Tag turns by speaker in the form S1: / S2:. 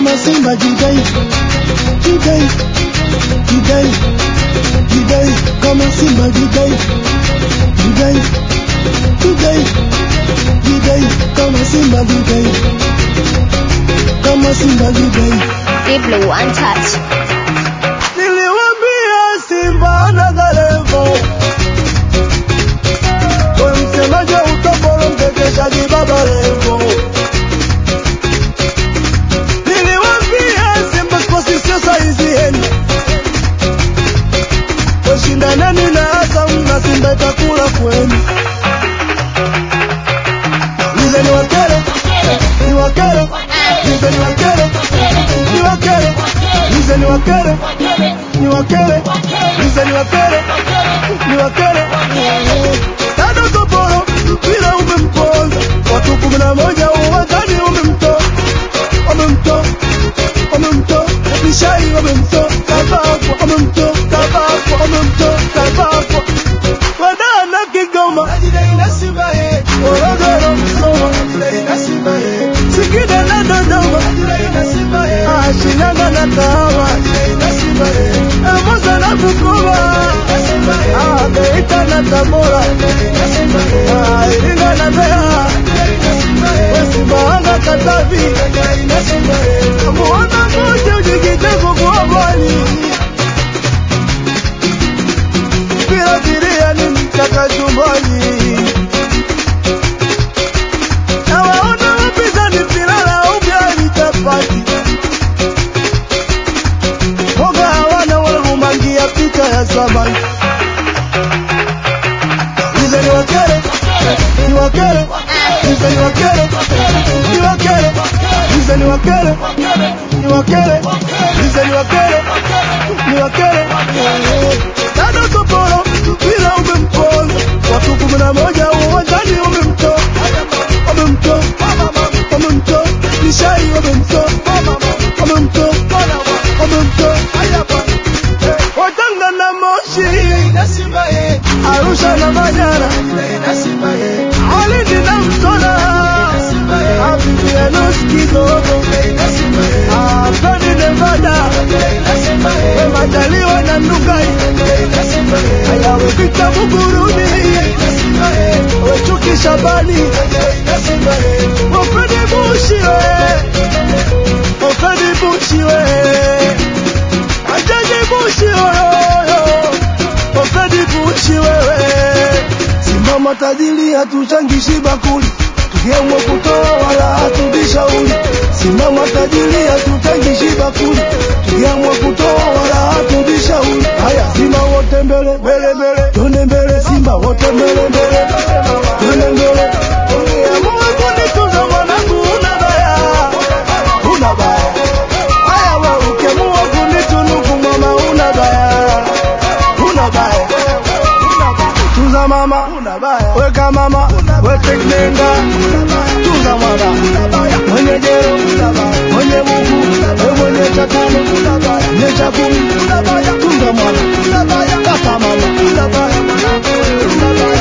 S1: kama Simba jidai, jidai, jidai, jidai, kama Simba jidai, jidai, jidai, jidai, kama Simba jidai, kama Simba jidai.
S2: Deep Blue Untouched.
S1: Niliwambia Simba na Galevo, kwa msemaji utopolo mtekeshaji Baba Levo. Niliwambia Simba kosi sio saizi yenu, kwa shindaneni na Azam na Simba itakula kwenu. Nize ni wakere, ni wakere, nize ni wakere, ni wakere, nize ni wakere, ni wakere, nize ni wakere, ni wakere. Tado Topolo mpira umemponza, watu 11 uwanjani umemtoa, umemtoa, umemtoa, Nishai umemtoa, Kavakwa umemtoa, Kavakwa umemtoa, Kavakwa. Wadana Kigoma, Morogoro Msoma, Singida na Dodoma, Shinyanga na Kahama, Mwanza na Bukoba, Geita na Tabora, Iringa na Mbeya, Sumbawanga Katavi, Muhanga moja ujikiteko kwa bwani. Mpira viria ni mchaka chumbani, na waona wapinzani mpira la ugali chapati. Mboga hawana walumangia picha ya samaki. Nize ni wakere, ni wakere, nize ni wakere, ni wakere, nize ni wakere, ni wakere, nize ni wakere, ni wakere. Tado Topolo mpira umemponza, watu 11 uwanjani umemtoa, umemtoa, umemtoa, Nishai umemtoa, umemtoa, umemtoa. Watanga na Moshi, Arusha na Manyara, Alindi na Mtona, Abibianos Kidogo, Tony Nevada, Majaliwa na Ndugai, Ayawe Vita Buguruni, Wechuki Shabani, Ofedi Bushiwe, Ofedi Bushiwe, Ajaji Bushiwe, Ofedi Bushiwe. Simama tajiri hatuchangishi bakuli, tukiamua kutoa wala hatubishauri. Simama tajiri hatuchangishi bakuli, tukiamua kutoa wala hatubishauri. Haya, Simba wote mbele, mbele, mbele, twende mbele, Simba wote mbele, mbele, twende mbele. Ukiamua kunitunza mwanangu una baya, una baya. Haya wewe ukiamua kunitunuku mama una baya, una baya. Tunza mama, weka mama, weke knenga. Tunza mwana, mwenye jero, mwenye Mungu, mwenye chakumi, mwenye chakumi. Tunza mwana, kata mama.